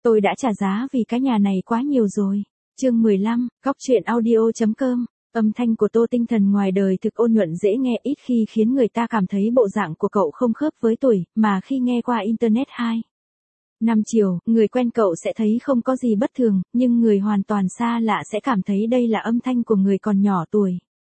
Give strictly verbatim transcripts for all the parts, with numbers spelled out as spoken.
Tôi đã trả giá vì cái nhà này quá nhiều rồi. Chương mười lăm, góc truyện audio.com. Âm thanh của Tô Tinh Thần ngoài đời thực ôn nhuận dễ nghe, ít khi khiến người ta cảm thấy bộ dạng của cậu không khớp với tuổi, mà khi nghe qua internet hai năm chiều, người quen cậu sẽ thấy không có gì bất thường, nhưng người hoàn toàn xa lạ sẽ cảm thấy đây là âm thanh của người còn nhỏ tuổi.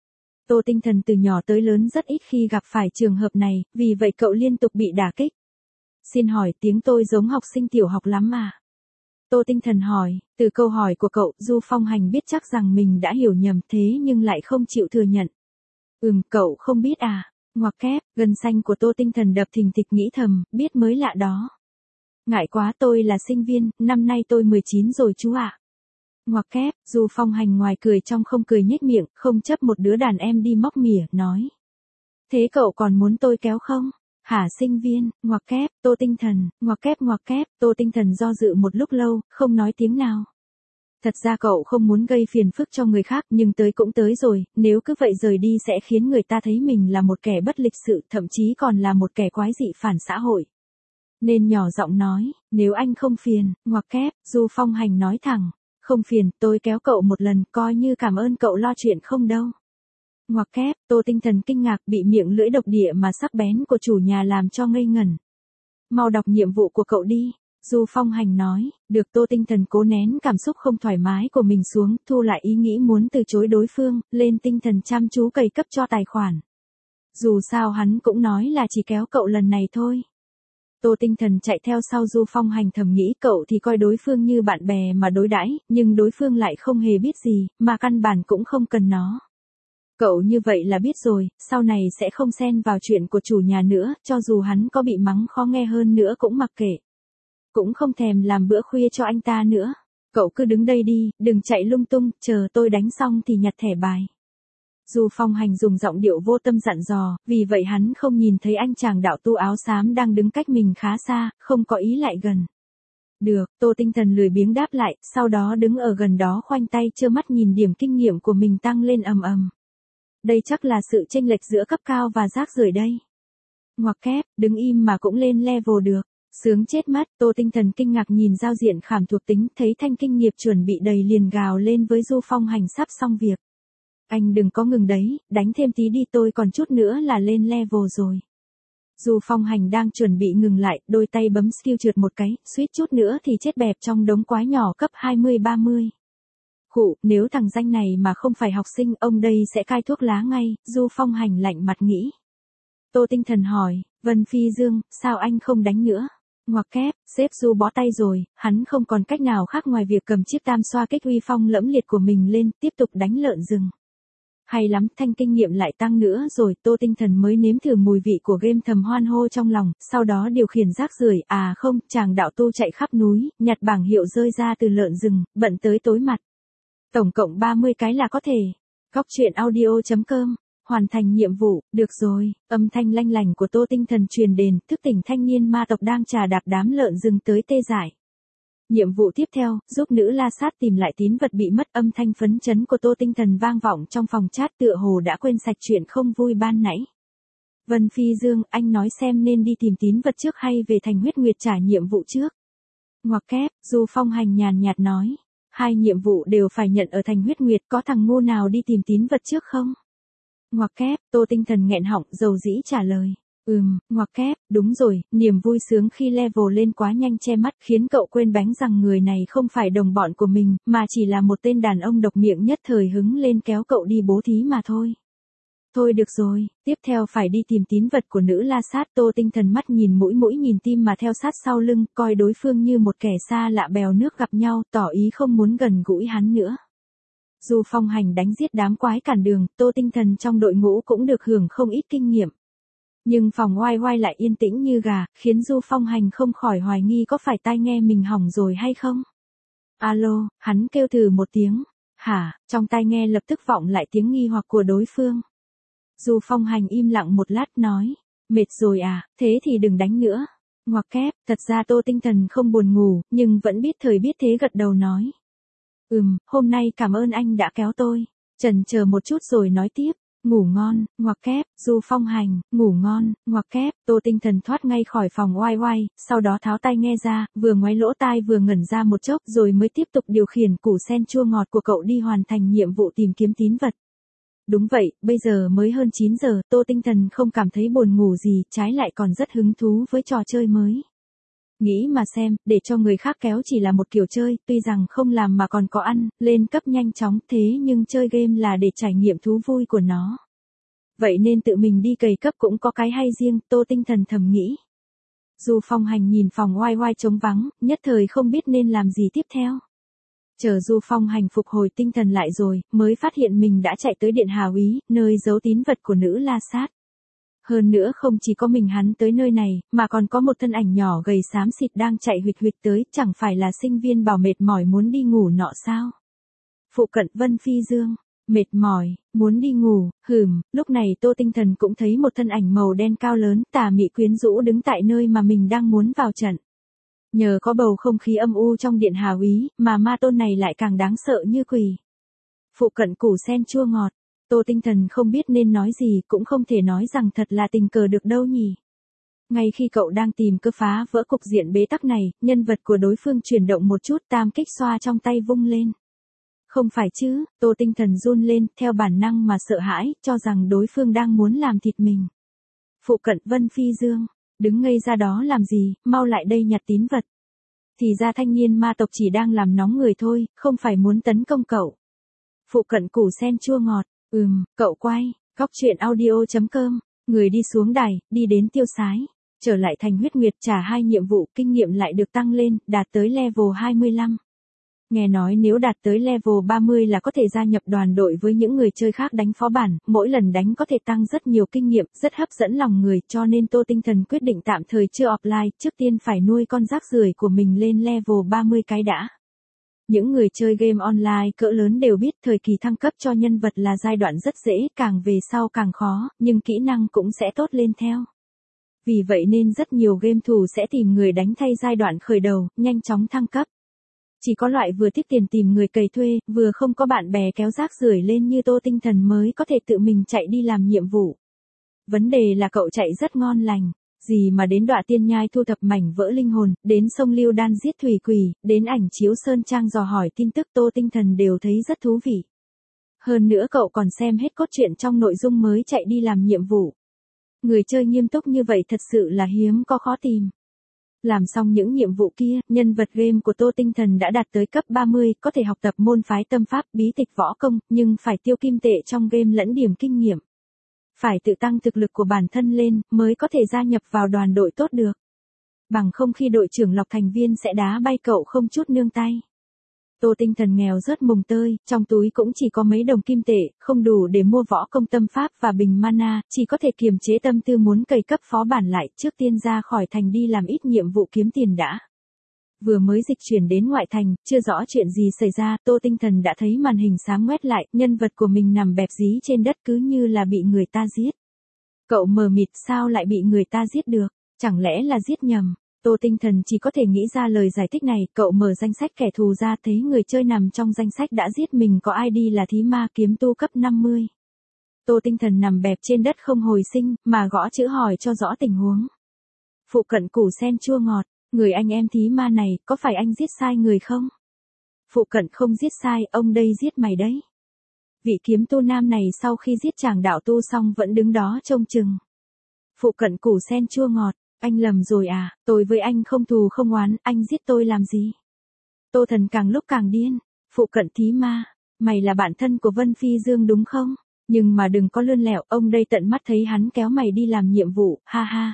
Tô Tinh Thần từ nhỏ tới lớn rất ít khi gặp phải trường hợp này, vì vậy cậu liên tục bị đả kích. Xin hỏi, tiếng tôi giống học sinh tiểu học lắm à? Tô Tinh Thần hỏi. Từ câu hỏi của cậu, Du Phong Hành biết chắc rằng mình đã hiểu nhầm, thế nhưng lại không chịu thừa nhận. Ừm, cậu không biết à? Ngoặc kép, gân xanh của Tô Tinh Thần đập thình thịch, nghĩ thầm, biết mới lạ đó. Ngại quá, tôi là sinh viên, năm nay tôi mười chín rồi chú ạ. À. Ngoặc kép, Du Phong Hành ngoài cười trong không cười, nhếch miệng, không chấp một đứa đàn em đi móc mỉa, nói. Thế cậu còn muốn tôi kéo không? Hả sinh viên, ngoặc kép, Tô Tinh Thần, ngoặc kép ngoặc kép, Tô Tinh Thần do dự một lúc lâu, không nói tiếng nào. Thật ra cậu không muốn gây phiền phức cho người khác, nhưng tới cũng tới rồi, nếu cứ vậy rời đi sẽ khiến người ta thấy mình là một kẻ bất lịch sự, thậm chí còn là một kẻ quái dị phản xã hội. Nên nhỏ giọng nói, nếu anh không phiền, ngoặc kép, Du Phong Hành nói thẳng, không phiền, tôi kéo cậu một lần, coi như cảm ơn cậu lo chuyện không đâu. Ngoặc kép, Tô Tinh Thần kinh ngạc, bị miệng lưỡi độc địa mà sắc bén của chủ nhà làm cho ngây ngẩn. Mau đọc nhiệm vụ của cậu đi, Du Phong Hành nói. Được. Tô Tinh Thần cố nén cảm xúc không thoải mái của mình xuống, thu lại ý nghĩ muốn từ chối đối phương, lên tinh thần chăm chú cày cấp cho tài khoản. Dù sao hắn cũng nói là chỉ kéo cậu lần này thôi. Tô Tinh Thần chạy theo sau Du Phong Hành, thầm nghĩ cậu thì coi đối phương như bạn bè mà đối đãi, nhưng đối phương lại không hề biết gì, mà căn bản cũng không cần nó. Cậu như vậy là biết rồi, sau này sẽ không xen vào chuyện của chủ nhà nữa, cho dù hắn có bị mắng khó nghe hơn nữa cũng mặc kệ. Cũng không thèm làm bữa khuya cho anh ta nữa. Cậu cứ đứng đây đi, đừng chạy lung tung, chờ tôi đánh xong thì nhặt thẻ bài. Du Phong Hành dùng giọng điệu vô tâm dặn dò, vì vậy hắn không nhìn thấy anh chàng đạo tu áo xám đang đứng cách mình khá xa, không có ý lại gần. Được, Tô Tinh Thần lười biếng đáp lại, sau đó đứng ở gần đó khoanh tay trơ mắt nhìn điểm kinh nghiệm của mình tăng lên ầm ầm. Đây chắc là sự chênh lệch giữa cấp cao và rác rưởi đây. Ngoặc kép, đứng im mà cũng lên level được. Sướng chết mất, Tô Tinh Thần kinh ngạc nhìn giao diện khảm thuộc tính, thấy thanh kinh nghiệp chuẩn bị đầy liền gào lên với Du Phong Hành sắp xong việc. Anh đừng có ngừng đấy, đánh thêm tí đi, tôi còn chút nữa là lên level rồi. Du Phong Hành đang chuẩn bị ngừng lại, đôi tay bấm skill trượt một cái, suýt chút nữa thì chết bẹp trong đống quái nhỏ cấp hai mươi ba mươi. Khụ, nếu thằng danh này mà không phải học sinh, ông đây sẽ cai thuốc lá ngay, Du Phong Hành lạnh mặt nghĩ. Tô Tinh Thần hỏi, Vân Phi Dương, sao anh không đánh nữa? Ngoặc kép, sếp Du bó tay rồi, hắn không còn cách nào khác ngoài việc cầm chiếc tam xoa kích uy phong lẫm liệt của mình lên, tiếp tục đánh lợn rừng. Hay lắm, thanh kinh nghiệm lại tăng nữa rồi, Tô Tinh Thần mới nếm thử mùi vị của game, thầm hoan hô trong lòng, sau đó điều khiển rác rưởi, à không, chàng đạo tu chạy khắp núi, nhặt bảng hiệu rơi ra từ lợn rừng, bận tới tối mặt. Tổng cộng ba mươi cái là có thể. Góc truyện audio.com. Hoàn thành nhiệm vụ, được rồi. Âm thanh lanh lành của Tô Tinh Thần truyền đến, thức tỉnh thanh niên ma tộc đang trà đạp đám lợn rừng tới tê dại. Nhiệm vụ tiếp theo, giúp nữ la sát tìm lại tín vật bị mất. Âm thanh phấn chấn của Tô Tinh Thần vang vọng trong phòng chat, tựa hồ đã quên sạch chuyện không vui ban nãy. Vân Phi Dương, anh nói xem nên đi tìm tín vật trước hay về Thành Huyết Nguyệt trả nhiệm vụ trước? Ngoặc kép, Du Phong Hành nhàn nhạt nói. Hai nhiệm vụ đều phải nhận ở Thành Huyết Nguyệt, có thằng ngu nào đi tìm tín vật trước không? Ngoặc kép, Tô Tinh Thần nghẹn họng, dầu dĩ trả lời. Ừm, ngoặc kép, đúng rồi, niềm vui sướng khi level lên quá nhanh che mắt, khiến cậu quên bánh rằng người này không phải đồng bọn của mình, mà chỉ là một tên đàn ông độc miệng nhất thời hứng lên kéo cậu đi bố thí mà thôi. Thôi được rồi, tiếp theo phải đi tìm tín vật của nữ la sát. Tô Tinh Thần mắt nhìn mũi mũi nhìn tim mà theo sát sau lưng, coi đối phương như một kẻ xa lạ bèo nước gặp nhau, tỏ ý không muốn gần gũi hắn nữa. Du Phong Hành đánh giết đám quái cản đường, Tô Tinh Thần trong đội ngũ cũng được hưởng không ít kinh nghiệm. Nhưng phòng oai oai lại yên tĩnh như gà, khiến Du Phong Hành không khỏi hoài nghi có phải tai nghe mình hỏng rồi hay không. Alo, hắn kêu thử một tiếng. Hả, trong tai nghe lập tức vọng lại tiếng nghi hoặc của đối phương. Du Phong Hành im lặng một lát nói, mệt rồi à, thế thì đừng đánh nữa. Ngoặc kép, thật ra Tô Tinh Thần không buồn ngủ, nhưng vẫn biết thời biết thế gật đầu nói. Ừm, hôm nay cảm ơn anh đã kéo tôi. Chần chờ một chút rồi nói tiếp. ngủ ngon, ngoặc kép, Du Phong Hành, ngủ ngon, ngoặc kép, Tô Tinh Thần thoát ngay khỏi phòng oai oai, sau đó tháo tai nghe ra, vừa ngoáy lỗ tai vừa ngẩn ra một chốc rồi mới tiếp tục điều khiển củ sen chua ngọt của cậu đi hoàn thành nhiệm vụ tìm kiếm tín vật. Đúng vậy, bây giờ mới hơn chín giờ, Tô Tinh Thần không cảm thấy buồn ngủ gì, trái lại còn rất hứng thú với trò chơi mới. Nghĩ mà xem, để cho người khác kéo chỉ là một kiểu chơi, tuy rằng không làm mà còn có ăn, lên cấp nhanh chóng thế nhưng chơi game là để trải nghiệm thú vui của nó. Vậy nên tự mình đi cày cấp cũng có cái hay riêng, Tô Tinh Thần thầm nghĩ. Du Phong Hành nhìn phòng oai oai trống vắng, nhất thời không biết nên làm gì tiếp theo. Chờ Du Phong Hành phục hồi tinh thần lại rồi, mới phát hiện mình đã chạy tới Điện Hà Úy, nơi giấu tín vật của nữ La Sát. Hơn nữa không chỉ có mình hắn tới nơi này, mà còn có một thân ảnh nhỏ gầy xám xịt đang chạy huỵch huỵch tới, chẳng phải là sinh viên bảo mệt mỏi muốn đi ngủ nọ sao? Phụ cận Vân Phi Dương, mệt mỏi, muốn đi ngủ, hừm, lúc này Tô Tinh Thần cũng thấy một thân ảnh màu đen cao lớn, tà mị quyến rũ đứng tại nơi mà mình đang muốn vào trận. Nhờ có bầu không khí âm u trong Điện Hà Úy, mà ma tôn này lại càng đáng sợ như quỷ. Phụ cận củ sen chua ngọt, Tô Tinh Thần không biết nên nói gì, cũng không thể nói rằng thật là tình cờ được đâu nhỉ. Ngay khi cậu đang tìm cơ phá vỡ cục diện bế tắc này, nhân vật của đối phương chuyển động một chút, tam kích xoa trong tay vung lên. Không phải chứ, Tô Tinh Thần run lên, theo bản năng mà sợ hãi, cho rằng đối phương đang muốn làm thịt mình. Phụ cận Vân Phi Dương, đứng ngây ra đó làm gì, mau lại đây nhặt tín vật. Thì ra thanh niên ma tộc chỉ đang làm nóng người thôi, không phải muốn tấn công cậu. Phụ cận củ sen chua ngọt, ừm, cậu quay, góc truyện audio chấm com, người đi xuống đài, đi đến tiêu sái, trở lại thành huyết nguyệt trả hai nhiệm vụ, kinh nghiệm lại được tăng lên, đạt tới level hai mươi lăm. Nghe nói nếu đạt tới level ba mươi là có thể gia nhập đoàn đội với những người chơi khác đánh phó bản, mỗi lần đánh có thể tăng rất nhiều kinh nghiệm, rất hấp dẫn lòng người, cho nên Tô Tinh Thần quyết định tạm thời chưa offline, trước tiên phải nuôi con rác rưởi của mình lên level ba mươi cái đã. Những người chơi game online cỡ lớn đều biết thời kỳ thăng cấp cho nhân vật là giai đoạn rất dễ, càng về sau càng khó, nhưng kỹ năng cũng sẽ tốt lên theo. Vì vậy nên rất nhiều game thủ sẽ tìm người đánh thay giai đoạn khởi đầu, nhanh chóng thăng cấp. Chỉ có loại vừa tiết tiền tìm người cày thuê, vừa không có bạn bè kéo rác rưởi lên như Tô Tinh Thần mới có thể tự mình chạy đi làm nhiệm vụ. Vấn đề là cậu chạy rất ngon lành, gì mà đến Đọa Tiên Nhai thu thập mảnh vỡ linh hồn, đến sông Lưu Đan giết thủy quỷ, đến Ảnh Chiếu Sơn Trang dò hỏi tin tức, Tô Tinh Thần đều thấy rất thú vị. Hơn nữa cậu còn xem hết cốt truyện trong nội dung mới chạy đi làm nhiệm vụ. Người chơi nghiêm túc như vậy thật sự là hiếm có khó tìm. Làm xong những nhiệm vụ kia, nhân vật game của Tô Tinh Thần đã đạt tới cấp ba mươi, có thể học tập môn phái tâm pháp, bí tịch võ công, nhưng phải tiêu kim tệ trong game lẫn điểm kinh nghiệm. Phải tự tăng thực lực của bản thân lên, mới có thể gia nhập vào đoàn đội tốt được. Bằng không khi đội trưởng lọc thành viên sẽ đá bay cậu không chút nương tay. Tô Tinh Thần nghèo rớt mồng tơi, trong túi cũng chỉ có mấy đồng kim tệ, không đủ để mua võ công tâm pháp và bình mana, chỉ có thể kiềm chế tâm tư muốn cày cấp phó bản lại, trước tiên ra khỏi thành đi làm ít nhiệm vụ kiếm tiền đã. Vừa mới dịch chuyển đến ngoại thành, chưa rõ chuyện gì xảy ra, Tô Tinh Thần đã thấy màn hình sáng ngoét lại, nhân vật của mình nằm bẹp dí trên đất cứ như là bị người ta giết. Cậu mờ mịt, sao lại bị người ta giết được, chẳng lẽ là giết nhầm. Tô Tinh Thần chỉ có thể nghĩ ra lời giải thích này, cậu mở danh sách kẻ thù ra thấy người chơi nằm trong danh sách đã giết mình có i đê là Thí Ma Kiếm Tu cấp năm mươi. Tô Tinh Thần nằm bẹp trên đất không hồi sinh, mà gõ chữ hỏi cho rõ tình huống. Phụ cận củ sen chua ngọt, người anh em Thí Ma này, có phải anh giết sai người không? Phụ cận không giết sai, ông đây giết mày đấy. Vị kiếm tu nam này sau khi giết chàng đạo tu xong vẫn đứng đó trông chừng. Phụ cận củ sen chua ngọt. Anh lầm rồi à, tôi với anh không thù không oán, anh giết tôi làm gì? Tô Thần càng lúc càng điên, phụ cận Thí Ma, mày là bạn thân của Vân Phi Dương đúng không? Nhưng mà đừng có lươn lẹo, ông đây tận mắt thấy hắn kéo mày đi làm nhiệm vụ, ha ha.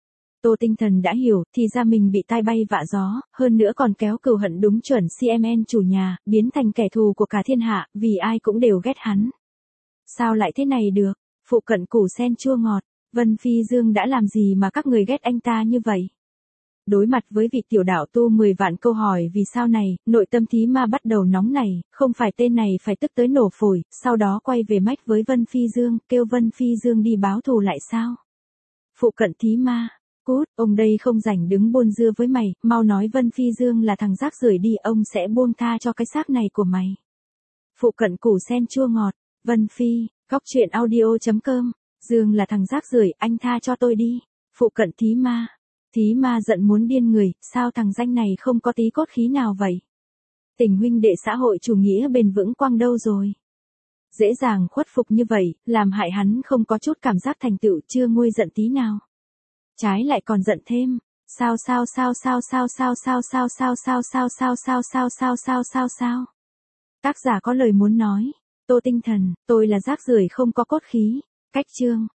Tô Tinh Thần đã hiểu, thì ra mình bị tai bay vạ gió, hơn nữa còn kéo cừu hận đúng chuẩn xê em en chủ nhà, biến thành kẻ thù của cả thiên hạ, vì ai cũng đều ghét hắn. Sao lại thế này được, phụ cận củ sen chua ngọt. Vân Phi Dương đã làm gì mà các người ghét anh ta như vậy? Đối mặt với vị tiểu đạo tu mười vạn câu hỏi vì sao này, nội tâm Thí Ma bắt đầu nóng nảy, không phải tên này phải tức tới nổ phổi, sau đó quay về mách với Vân Phi Dương, kêu Vân Phi Dương đi báo thù lại sao? Phụ cận Thí Ma, cút, ông đây không rảnh đứng buôn dưa với mày, mau nói Vân Phi Dương là thằng rác rưởi đi, ông sẽ buông tha cho cái xác này của mày. Phụ cận củ sen chua ngọt. Vân Phi, Cóc truyện audio chấm com. Dương là thằng rác rưởi, anh tha cho tôi đi. Phụ cận Thí Ma. Thí Ma giận muốn điên người, sao thằng danh này không có tí cốt khí nào vậy? Tình huynh đệ xã hội chủ nghĩa bền vững quang đâu rồi? Dễ dàng khuất phục như vậy, làm hại hắn không có chút cảm giác thành tựu, chưa nguôi giận tí nào. Trái lại còn giận thêm. Sao sao sao sao sao sao sao sao sao sao sao sao sao sao sao sao sao sao. Tác giả có lời muốn nói. Tô Tinh Thần, tôi là rác rưởi không có cốt khí. Cách chương.